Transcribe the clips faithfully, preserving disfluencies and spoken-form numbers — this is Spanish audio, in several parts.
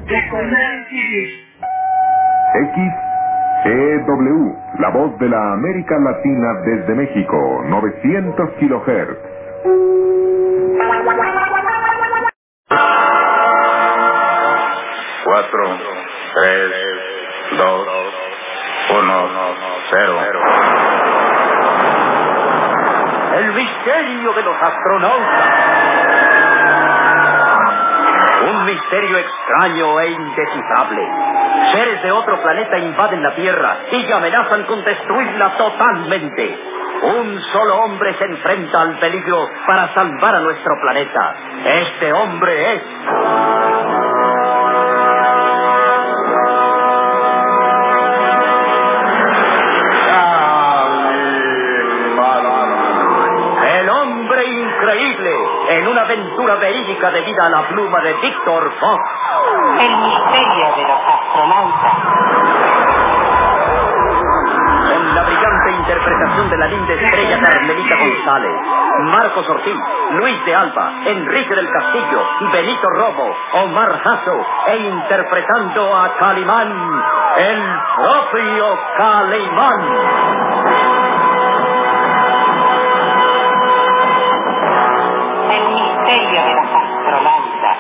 X E W, la voz de la América Latina desde México, novecientos kilohertz. Cuatro, tres, dos, uno, cero. El misterio de los astronautas. Un misterio extraño e indescifrable. Seres de otro planeta invaden la Tierra y amenazan con destruirla totalmente. Un solo hombre se enfrenta al peligro para salvar a nuestro planeta. Este hombre es... el hombre increíble, en una aventura verídica debida a la pluma de Víctor Fox. El misterio de los astronautas. Con la brillante interpretación de la linda estrella Carmelita González, Marcos Ortiz, Luis de Alba, Enrique del Castillo, Benito Romo, Omar Jasso, e interpretando a Calimán, el propio Calimán. El misterio de los astronautas.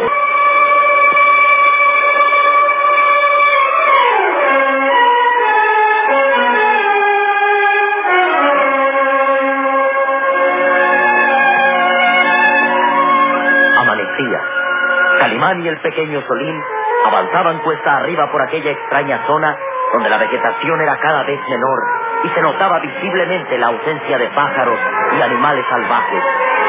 Amanecía. Calimán y el pequeño Solín avanzaban cuesta arriba por aquella extraña zona donde la vegetación era cada vez menor y se notaba visiblemente la ausencia de pájaros y animales salvajes.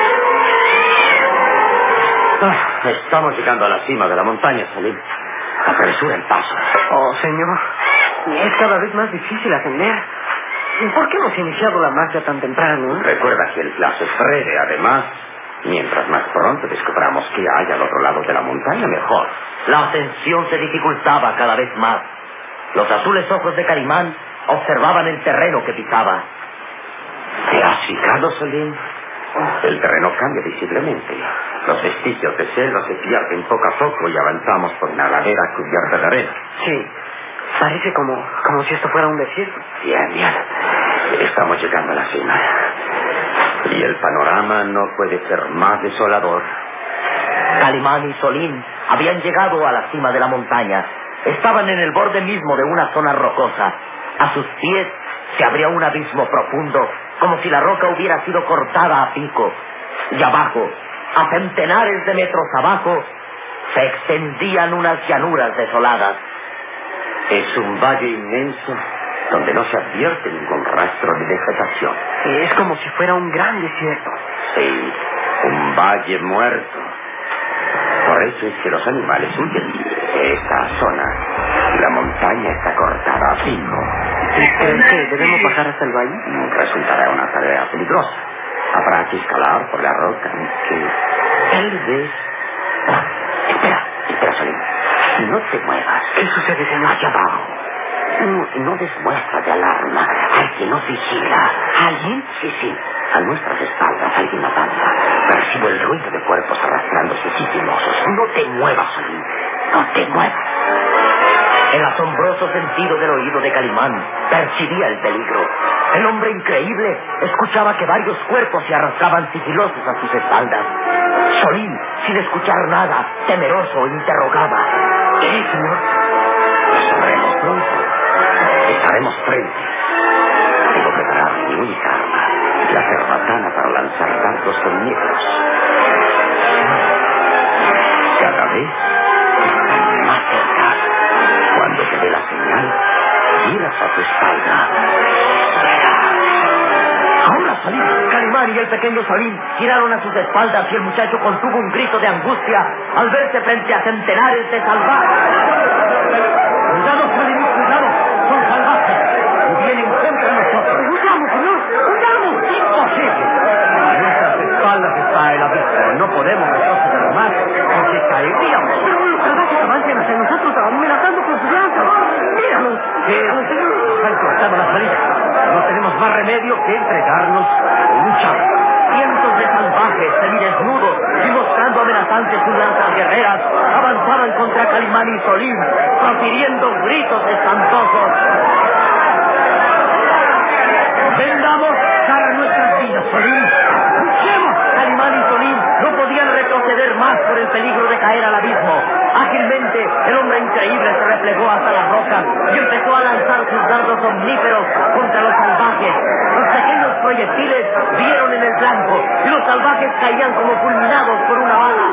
Ah, estamos llegando a la cima de la montaña, Solín. Apresura el paso. Oh, señor, es cada vez más difícil ascender. ¿Por qué hemos iniciado la marcha tan temprano? Recuerda que el plazo es breve, además. Mientras más pronto descubramos qué hay al otro lado de la montaña, mejor. La ascensión se dificultaba cada vez más. Los azules ojos de Calimán observaban el terreno que pisaba. ¿Te has fijado, Solín? El terreno cambia visiblemente. Los vestigios de cielo se pierden poco a poco y avanzamos por una ladera cubierta de arena. Sí, parece como, como si esto fuera un desierto. Bien, bien. Estamos llegando a la cima. Y el panorama no puede ser más desolador. Calimán y Solín habían llegado a la cima de la montaña. Estaban en el borde mismo de una zona rocosa. A sus pies se abría un abismo profundo, como si la roca hubiera sido cortada a pico. Y abajo, a centenares de metros abajo, se extendían unas llanuras desoladas. Es un valle inmenso donde no se advierte ningún rastro de vegetación. Es como si fuera un gran desierto. Sí, un valle muerto. Por eso es que los animales huyen de esta zona. La montaña está cortada a pico. ¿Crees que debemos bajar hasta el valle? Resultará una tarea peligrosa. Habrá que escalar por la roca, que tal vez... Ah, espera, espera, Solín. No te muevas. ¿Qué sucede, señor? Allá abajo. No, no des muestra de alarma. Alguien nos vigila. ¿Alguien? Sí, sí. A nuestras espaldas alguien nos danza. Percibo el ruido de cuerpos arrastrándose sigilosos. No te muevas, Solín. No te muevas. El asombroso sentido del oído de Calimán percibía el peligro. El hombre increíble escuchaba que varios cuerpos se arrastraban sigilosos a sus espaldas. Solín, sin escuchar nada, temeroso, interrogaba. ¿Qué, señor? Lo sabremos pronto. Estaremos frente. Debo preparar mi única arma, la cerbatana para lanzar dardos con negros. Cada vez más cerca. Cuando te dé la señal, giras a tu espalda. Ahora, Solín. Calimán y el pequeño Solín giraron a sus espaldas y el muchacho contuvo un grito de angustia al verse frente a centenares de salvajes. ¡Cuidado, Solín! ¡Cuidado! ¡Son salvajes! Y vienen contra nosotros. ¡Huyamos, señor! ¡Huyamos! ¡Imposible! A nuestras espaldas está el abismo. No podemos retroceder más porque caeríamos. Pero los salvajes avancen hacia nosotros amenazando con sus lanzas. ¡Míralos! Sí, han cortado la salida. No tenemos más remedio que entregarnos a luchar. Cientos de salvajes, semidesnudos y mostrando amenazantes sus lanzas guerreras, avanzaron lanzaban contra Calimán y Solín, profiriendo gritos espantosos. ¡Vengamos para nuestras vidas, Solín! ¡Luchemos! Calimán y Solín no podían retroceder más por el peligro de caer al abismo. Ágilmente, el hombre increíble se replegó hasta las rocas y empezó a lanzar sus dardos omníferos contra los salvajes. Los pequeños proyectiles dieron en el blanco y los salvajes caían como fulminados por una bala.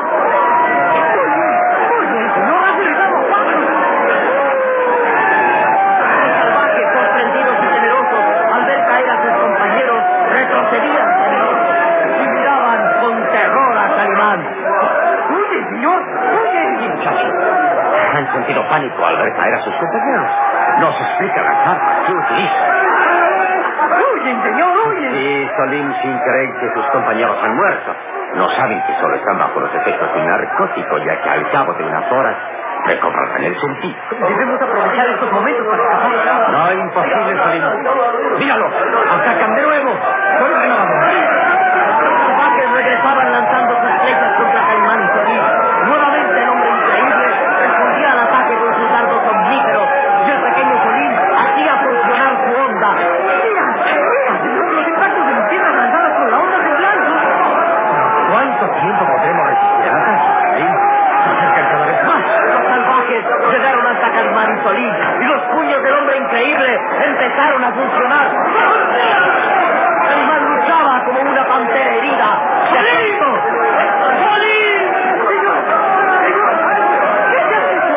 Los salvajes, sorprendidos y temerosos, al ver caer a sus compañeros, retrocedían temerosos y miraban con terror a Calimán. ¡Huye, señor! ¡Huye! Muchachos, han sentido pánico al ver caer a sus compañeros. Nos explica las armas que utilizan. ¡Huyen, señor, huyen! Sí, Solín, sin creer que sus compañeros han muerto. No saben que solo están bajo los efectos de un narcótico, ya que al cabo de unas horas recobrarán el sentido. Debemos aprovechar estos momentos para escapar. No, imposible, Solín. Míralo, atacan de nuevo. ¡Corre, los salvajes regresaban lanzando sus flechas contra Calimán y Solín. Nuevamente el hombre increíble respondía al ataque con sus dardos omníferos y el pequeño Solín hacía funcionar su onda. ¡Mira! ¡Mira! ¡Los impactos de mis piernas lanzadas con la onda temblando! ¿Cuánto tiempo podremos resistir al ataque? ¿Sí? Se acercan cada vez más. Los salvajes llegaron hasta Calimán y Solín y los puños del hombre increíble empezaron a funcionar. Calimán luchaba como una pantera herida. ¡Solín! ¡Solín! ¡Señor! ¡Señor! ¿Qué te has hecho?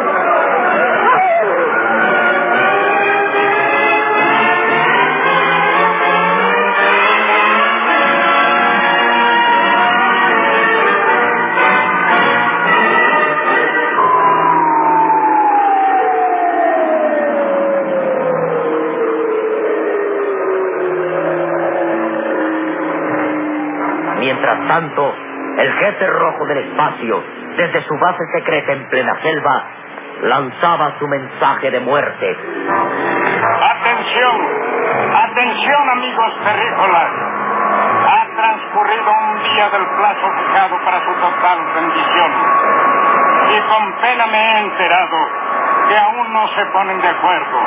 Mientras tanto, el jefe rojo del espacio, desde su base secreta en plena selva, lanzaba su mensaje de muerte. ¡Atención! ¡Atención, amigos terrícolas! Ha transcurrido un día del plazo fijado para su total rendición. Y con pena me he enterado que aún no se ponen de acuerdo.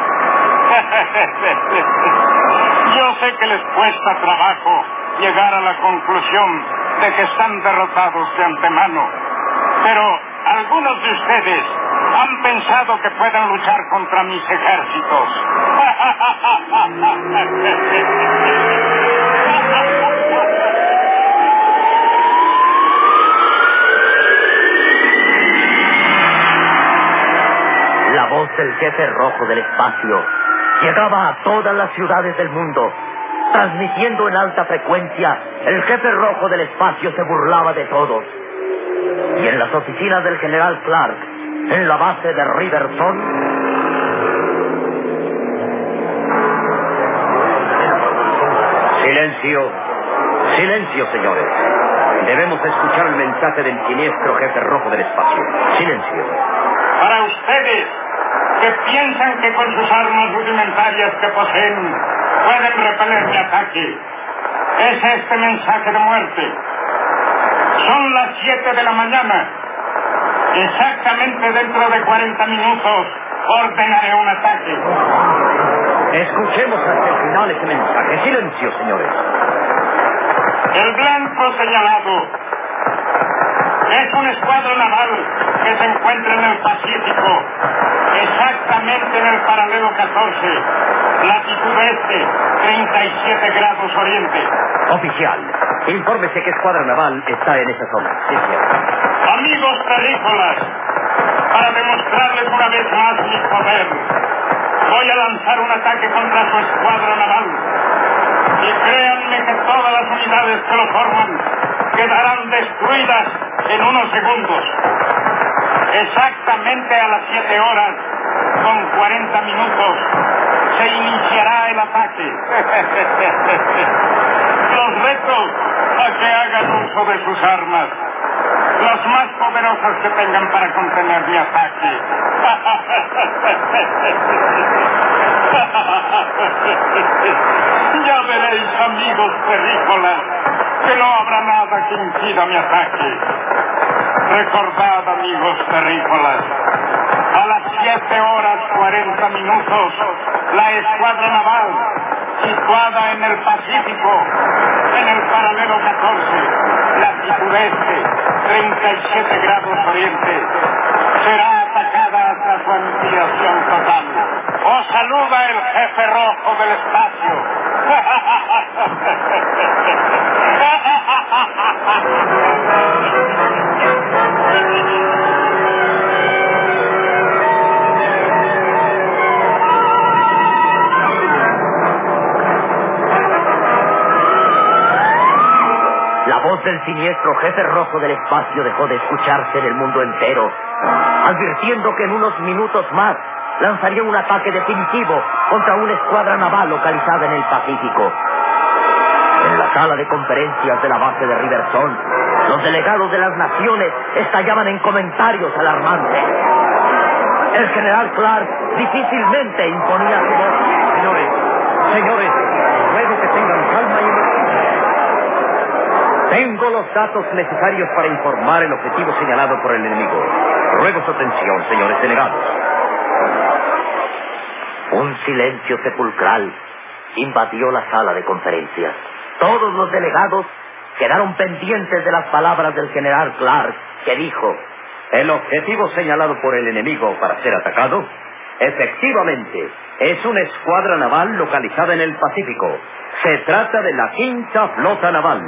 Yo sé que les cuesta trabajo llegar a la conclusión de que están derrotados de antemano, pero algunos de ustedes han pensado que pueden luchar contra mis ejércitos. La voz del jefe rojo del espacio llegaba a todas las ciudades del mundo. Transmitiendo en alta frecuencia, el jefe rojo del espacio se burlaba de todos. Y en las oficinas del general Clark, en la base de Riverton, Silencio. Silencio, señores. Debemos escuchar el mensaje del siniestro jefe rojo del espacio. Silencio. Para ustedes, que piensan que con sus armas rudimentarias que poseen pueden repeler mi ataque, es este mensaje de muerte. Son las siete de la mañana. Exactamente dentro de cuarenta minutos ordenaré un ataque. Escuchemos hasta el final ese mensaje. Silencio, señores. El blanco señalado es un escuadro naval que se encuentra en el Pacífico, exactamente en el paralelo catorce, latitud este, treinta y siete grados oriente. Oficial, infórmese qué escuadra naval está en esa zona. Sí, cierto. Amigos terrícolas, para demostrarles una vez más mi poder, voy a lanzar un ataque contra su escuadra naval. Y créanme que todas las unidades que lo forman quedarán destruidas en unos segundos. Exactamente a las siete horas con cuarenta minutos se iniciará el ataque. Los reto a que hagan uso de sus armas, las más poderosas que tengan para contener mi ataque. Ya veréis, amigos terrícolas, que no habrá nada que impida mi ataque. Recordad, amigos terrícolas, a las siete horas cuarenta minutos, la escuadra naval, situada en el Pacífico, en el paralelo catorce, latitud este, treinta y siete grados oriente, será atacada hasta su aniquilación total. Os saluda el jefe rojo del espacio. La voz del siniestro jefe rojo del espacio dejó de escucharse en el mundo entero, advirtiendo que en unos minutos más lanzaría un ataque definitivo contra una escuadra naval localizada en el Pacífico. En la sala de conferencias de la base de Riverson, los delegados de las naciones estallaban en comentarios alarmantes. El general Clark difícilmente imponía su voz. Señores, señores, ruego que tengan calma y emoción. Tengo los datos necesarios para informar el objetivo señalado por el enemigo. Ruego su atención, señores delegados. Un silencio sepulcral invadió la sala de conferencias. Todos los delegados quedaron pendientes de las palabras del general Clark, que dijo: El objetivo señalado por el enemigo para ser atacado, efectivamente, es una escuadra naval localizada en el Pacífico. Se trata de la Quinta Flota Naval.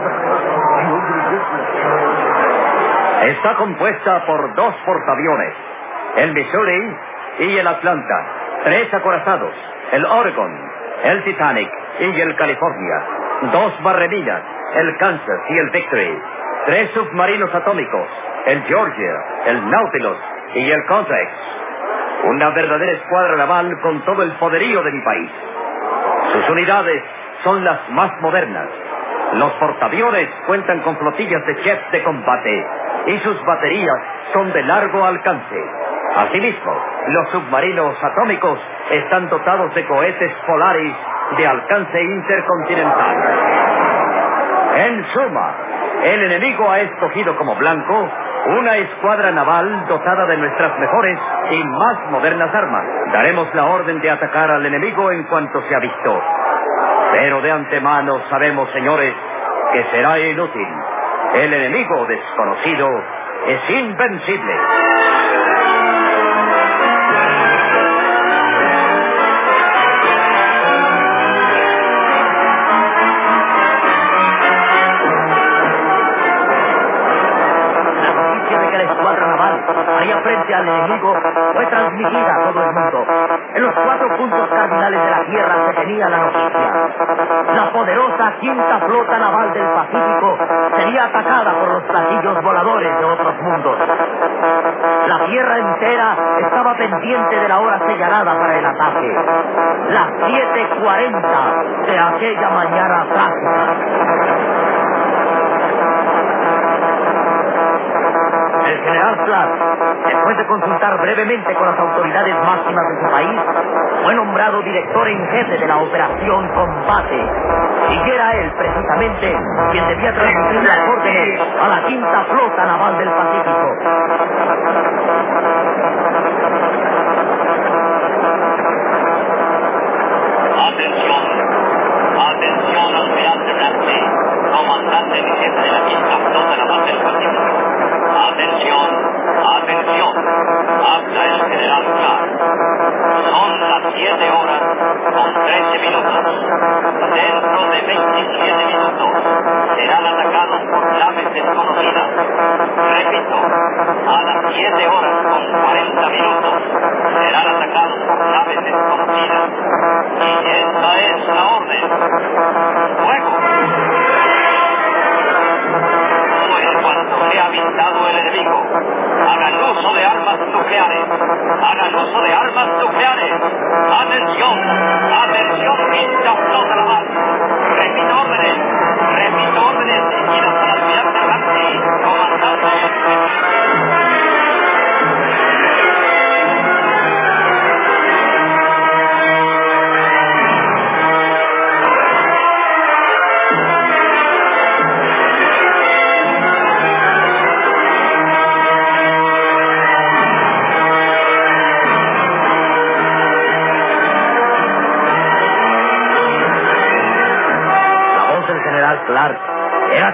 Está compuesta por dos portaaviones, el Missouri y el Atlanta, tres acorazados, el Oregon, el Titanic y el California, dos barreminas, el Kansas y el Victory, tres submarinos atómicos, el Georgia, el Nautilus y el Contrex. Una verdadera escuadra naval con todo el poderío de mi país. Sus unidades son las más modernas. Los portaaviones cuentan con flotillas de jets de combate y sus baterías son de largo alcance. Asimismo, los submarinos atómicos están dotados de cohetes Polaris de alcance intercontinental. En suma, el enemigo ha escogido como blanco una escuadra naval dotada de nuestras mejores y más modernas armas. Daremos la orden de atacar al enemigo en cuanto se ha visto. Pero de antemano sabemos, señores, que será inútil. El enemigo desconocido es invencible. Haría frente al enemigo fue transmitida a todo el mundo. En los cuatro puntos cardinales de la Tierra se tenía la noticia. La poderosa Quinta Flota Naval del Pacífico sería atacada por los platillos voladores de otros mundos. La Tierra entera estaba pendiente de la hora señalada para el ataque. Las siete cuarenta de aquella mañana trágica. El general Clark, después de consultar brevemente con las autoridades máximas de su país, fue nombrado director en jefe de la Operación Combate. Y era él, precisamente, quien debía transmitir las órdenes a la Quinta Flota Naval del Pacífico. Atención, atención, almirante Ramsey, comandante en jefe de la Quinta Flota Naval del Pacífico. Atención, atención, habla el general Clark. Son las siete horas con trece minutos. Dentro de veintisiete minutos serán atacados por naves desconocidas. Repito, a las siete horas con cuarenta minutos serán atacados por naves desconocidas. Y esta es la orden. ¡Fuego! Se ha avistado el enemigo. Hagan uso de armas nucleares. Hagan uso de armas nucleares. Atención, atención, Quinta Flota Naval. Repito órdenes, repito órdenes dirigidas al almirante Ramsey, comandante.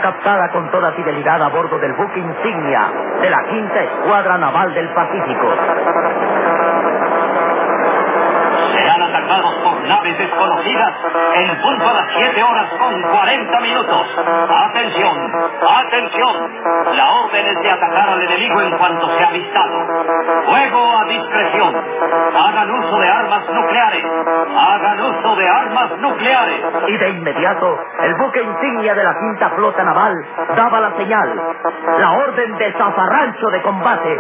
captada con toda fidelidad a bordo del buque insignia de la Quinta Escuadra Naval del Pacífico. Serán atacados por naves desconocidas en punto a las siete horas con cuarenta minutos. ¡Atención! ¡Atención! La orden es de atacar al enemigo en cuanto sea avistado. Fuego a discreción. Hagan uso de armas nucleares. Hagan uso de armas nucleares. Y de inmediato, el buque insignia de la Quinta Flota Naval daba la señal. La orden de zafarrancho de combate.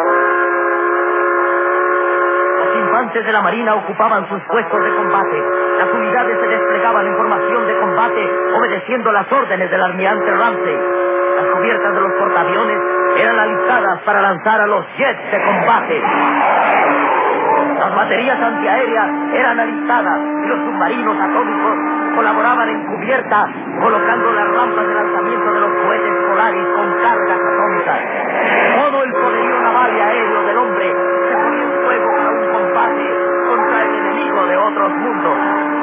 Los infantes de la Marina ocupaban sus puestos de combate. Las unidades se desplegaban en formación de combate, obedeciendo las órdenes del almirante Ramsey. Las cubiertas de los portaaviones eran alistadas para lanzar a los jets de combate. Las baterías antiaéreas eran alistadas y los submarinos atómicos colaboraban en cubierta, colocando las rampas de lanzamiento de los cohetes Polaris con cargas atómicas. Todo el poderío naval y aéreo del hombre se ponía en fuego para un combate contra el enemigo de otros mundos.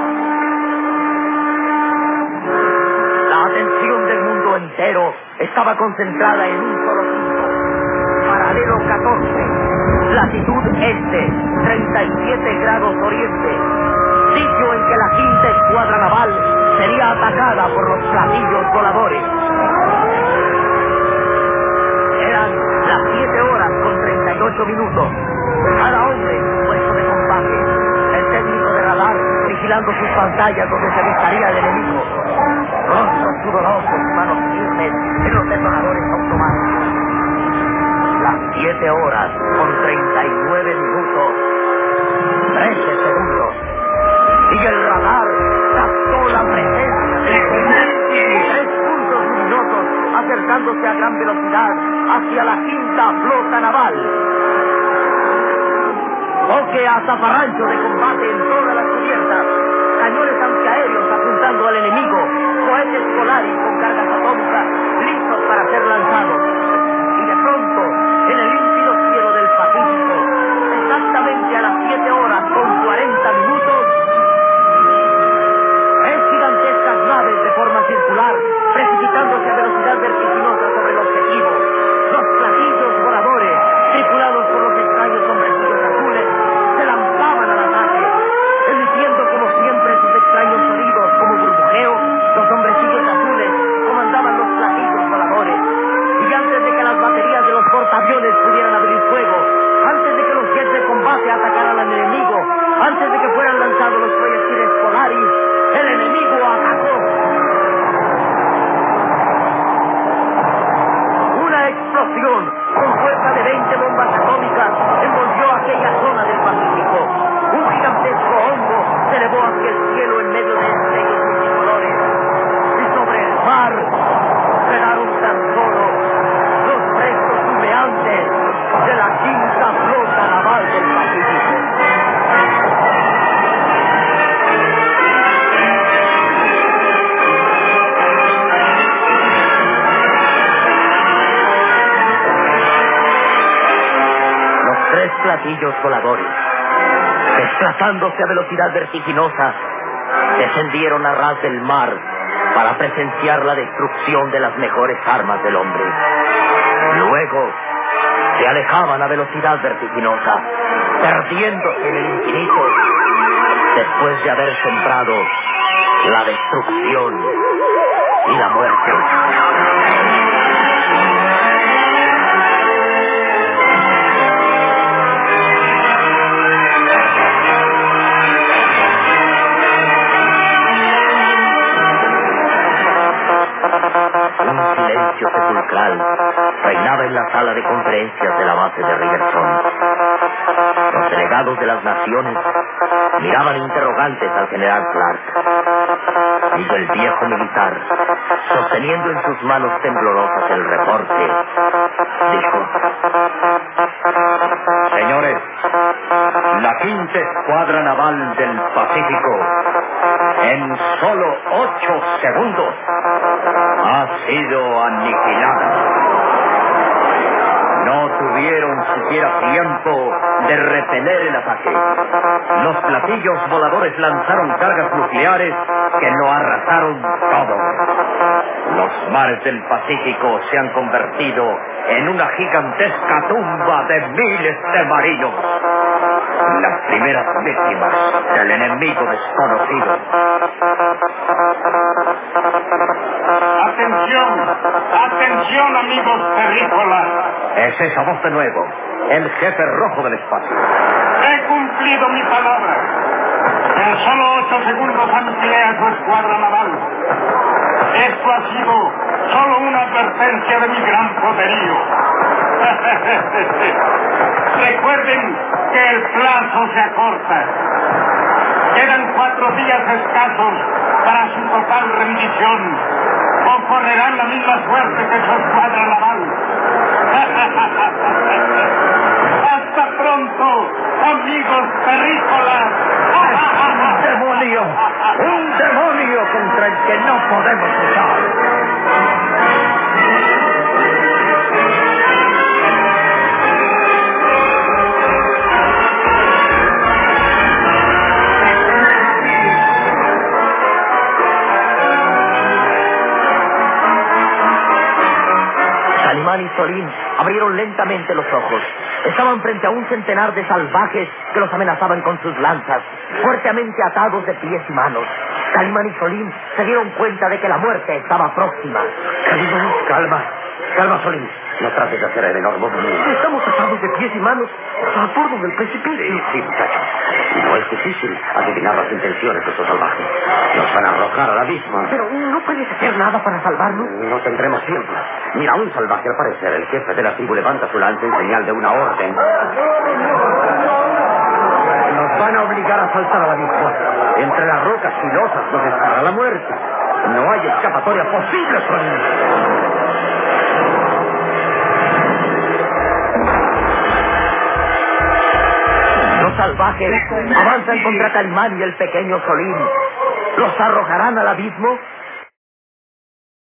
La atención del mundo entero estaba concentrada en un solo punto. Paralelo catorce, latitud este, treinta y siete grados oriente. Sitio en que la Quinta Escuadra Naval sería atacada por los platillos voladores. Eran las siete horas con treinta y ocho minutos. Cada hombre en su puesto de combate. El técnico de radar vigilando sus pantallas donde se avistaría el enemigo. Rostros sudorosos y manos firmes en los detonadores automáticos. Las siete horas con treinta y nueve minutos. Trece segundos. Y el radar captó la presencia de tres puntos luminosos acercándose a gran velocidad hacia la Quinta Flota Naval. Boque a zafarrancho de combate en todas las cubiertas, cañones antiaéreos apuntando al enemigo, cohetes Polaris con cargas atómicas listos para ser lanzados. Y de pronto, en el límpido cielo del Pacífico, exactamente a las siete horas con cuarenta minutos, gigantescas naves de forma circular, precipitándose a velocidad vertiginosa sobre el objetivo. Los platillos voladores, tripulados por los extraños hombrecillos azules, se lanzaban al ataque, emitiendo como siempre sus extraños sonidos como burbujeo. Los hombrecillos azules comandaban los platillos voladores. Y antes de que las baterías de los portaaviones pudieran abrir fuego, antes de que los jets de combate atacaran al enemigo, antes de que fueran lanzados los proyectiles Polaris, el enemigo atacó. Una explosión con fuerza de veinte bombas atómicas envolvió aquella zona del Pacífico. Un gigantesco hongo se elevó hacia el cielo en medio de estrellas multicolores. Y sobre el mar quedaron tan solo los restos humeantes de la Quinta Flota Naval del Pacífico. Tres platillos voladores, desplazándose a velocidad vertiginosa, descendieron a ras del mar para presenciar la destrucción de las mejores armas del hombre. Luego, se alejaban a velocidad vertiginosa, perdiéndose en el infinito, después de haber sembrado la destrucción y la muerte. Un silencio sepulcral reinaba en la sala de conferencias de la base de Riverson. Los delegados de las naciones miraban interrogantes al general Clark. Y el viejo militar, sosteniendo en sus manos temblorosas el reporte, dijo: Señores, la Quinta Escuadra Naval del Pacífico, en solo ocho segundos, ha sido aniquilada. No tuvieron siquiera tiempo de repeler el ataque. Los platillos voladores lanzaron cargas nucleares que lo arrasaron todo. Los mares del Pacífico se han convertido en una gigantesca tumba de miles de marinos. Las primeras víctimas del enemigo desconocido. ¡Atención! ¡Atención, amigos terrícolas! Es esa voz de nuevo, el jefe rojo del espacio. He cumplido mi palabra. En solo ocho segundos amplié a su escuadra naval. Esto ha sido solo una advertencia de mi gran poderío. Recuerden que el plazo se acorta. Quedan cuatro días escasos para su total rendición. O correrán la misma suerte que su escuadra naval. ¡Hasta pronto, amigos terrícolas! ¡Un demonio! ¡Un demonio contra el que no podemos luchar! Calimán y Solín abrieron lentamente los ojos. Estaban frente a un centenar de salvajes que los amenazaban con sus lanzas, fuertemente atados de pies y manos. Calimán y Solín se dieron cuenta de que la muerte estaba próxima. Calimán, calma. Calma, Solín. No trates de hacer el enorme movimiento. Estamos atados de pies y manos al borde del precipicio. Sí, sí, muchacho. No es difícil adivinar las intenciones de estos salvajes. Nos van a arrojar al abismo. Pero no puedes hacer nada para salvarnos. No tendremos tiempo. Mira, un salvaje al parecer, el jefe de la tribu, levanta su lanza en señal de una orden. Nos van a obligar a saltar al abismo. Entre las rocas filosas nos espera la muerte. No hay escapatoria posible, Solín. Los salvajes avanzan contra Calimán y el pequeño Solín. ¿Los arrojarán al abismo?